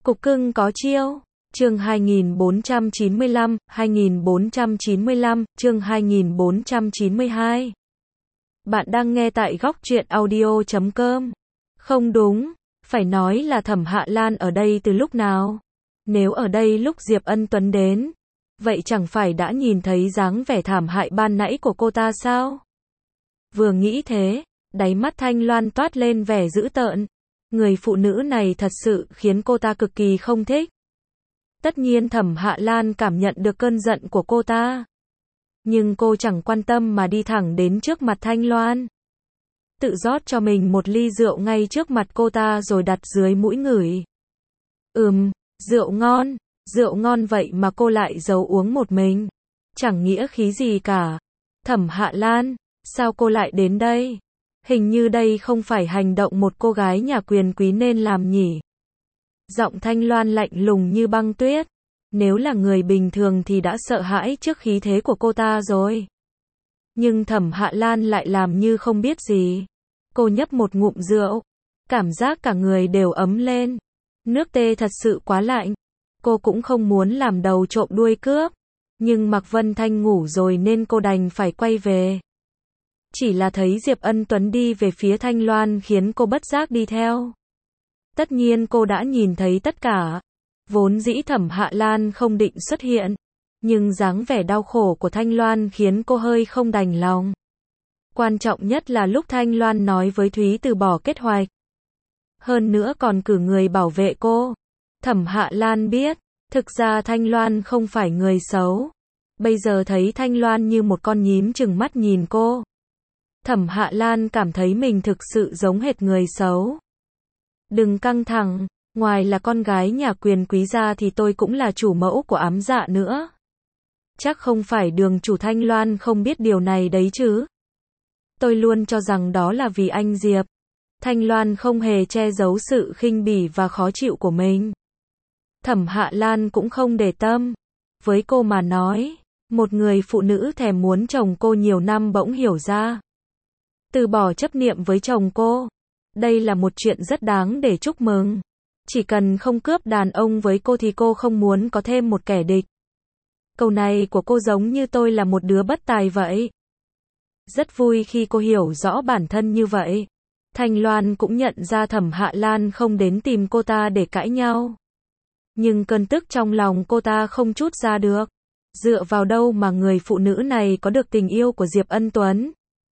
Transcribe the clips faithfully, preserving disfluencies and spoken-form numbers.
Cục cưng có chiêu. Chương hai nghìn bốn trăm chín mươi lăm, hai nghìn bốn trăm chín mươi lăm, chương hai nghìn bốn trăm chín mươi hai. Bạn đang nghe tại góc truyện audio chấm com. Không đúng, phải nói là Thẩm Hạ Lan ở đây từ lúc nào? Nếu ở đây lúc Diệp Ân Tuấn đến, vậy chẳng phải đã nhìn thấy dáng vẻ thảm hại ban nãy của cô ta sao? Vừa nghĩ thế, đáy mắt Thanh Loan toát lên vẻ dữ tợn. Người phụ nữ này thật sự khiến cô ta cực kỳ không thích. Tất nhiên Thẩm Hạ Lan cảm nhận được cơn giận của cô ta. Nhưng cô chẳng quan tâm mà đi thẳng đến trước mặt Thanh Loan. Tự rót cho mình một ly rượu ngay trước mặt cô ta rồi đặt dưới mũi ngửi. Ừm, rượu ngon, rượu ngon vậy mà cô lại giấu uống một mình. Chẳng nghĩa khí gì cả. Thẩm Hạ Lan, sao cô lại đến đây? Hình như đây không phải hành động một cô gái nhà quyền quý nên làm nhỉ. Giọng Thanh Loan lạnh lùng như băng tuyết. Nếu là người bình thường thì đã sợ hãi trước khí thế của cô ta rồi. Nhưng Thẩm Hạ Lan lại làm như không biết gì. Cô nhấp một ngụm rượu. Cảm giác cả người đều ấm lên. Nước tê thật sự quá lạnh. Cô cũng không muốn làm đầu trộm đuôi cướp. Nhưng Mạc Vân Thanh ngủ rồi nên cô đành phải quay về. Chỉ là thấy Diệp Ân Tuấn đi về phía Thanh Loan khiến cô bất giác đi theo. Tất nhiên cô đã nhìn thấy tất cả. Vốn dĩ Thẩm Hạ Lan không định xuất hiện. Nhưng dáng vẻ đau khổ của Thanh Loan khiến cô hơi không đành lòng. Quan trọng nhất là lúc Thanh Loan nói với Thúy từ bỏ kết hoạch. Hơn nữa còn cử người bảo vệ cô. Thẩm Hạ Lan biết, thực ra Thanh Loan không phải người xấu. Bây giờ thấy Thanh Loan như một con nhím trừng mắt nhìn cô. Thẩm Hạ Lan cảm thấy mình thực sự giống hệt người xấu. Đừng căng thẳng, ngoài là con gái nhà quyền quý ra thì tôi cũng là chủ mẫu của ám dạ nữa. Chắc không phải đường chủ Thanh Loan không biết điều này đấy chứ. Tôi luôn cho rằng đó là vì anh Diệp. Thanh Loan không hề che giấu sự khinh bỉ và khó chịu của mình. Thẩm Hạ Lan cũng không để tâm. Với cô mà nói, một người phụ nữ thèm muốn chồng cô nhiều năm bỗng hiểu ra. Từ bỏ chấp niệm với chồng cô. Đây là một chuyện rất đáng để chúc mừng. Chỉ cần không cướp đàn ông với cô thì cô không muốn có thêm một kẻ địch. Câu này của cô giống như tôi là một đứa bất tài vậy. Rất vui khi cô hiểu rõ bản thân như vậy. Thanh Loan cũng nhận ra Thẩm Hạ Lan không đến tìm cô ta để cãi nhau. Nhưng cơn tức trong lòng cô ta không trút ra được. Dựa vào đâu mà người phụ nữ này có được tình yêu của Diệp Ân Tuấn?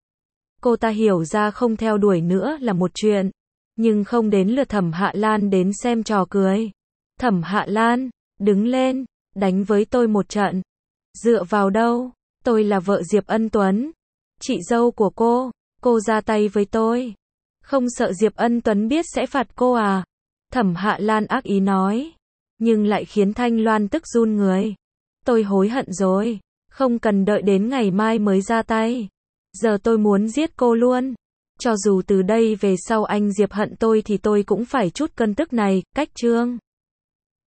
Cô ta hiểu ra không theo đuổi nữa là một chuyện. Nhưng không đến lượt Thẩm Hạ Lan đến xem trò cười. Thẩm Hạ Lan, đứng lên, đánh với tôi một trận. Dựa vào đâu? Tôi là vợ Diệp Ân Tuấn. Chị dâu của cô, cô ra tay với tôi. Không sợ Diệp Ân Tuấn biết sẽ phạt cô à? Thẩm Hạ Lan ác ý nói. Nhưng lại khiến Thanh Loan tức run người. Tôi hối hận rồi. Không cần đợi đến ngày mai mới ra tay. Giờ tôi muốn giết cô luôn. Cho dù từ đây về sau anh Diệp hận tôi thì tôi cũng phải chút cơn tức này. Cách chương.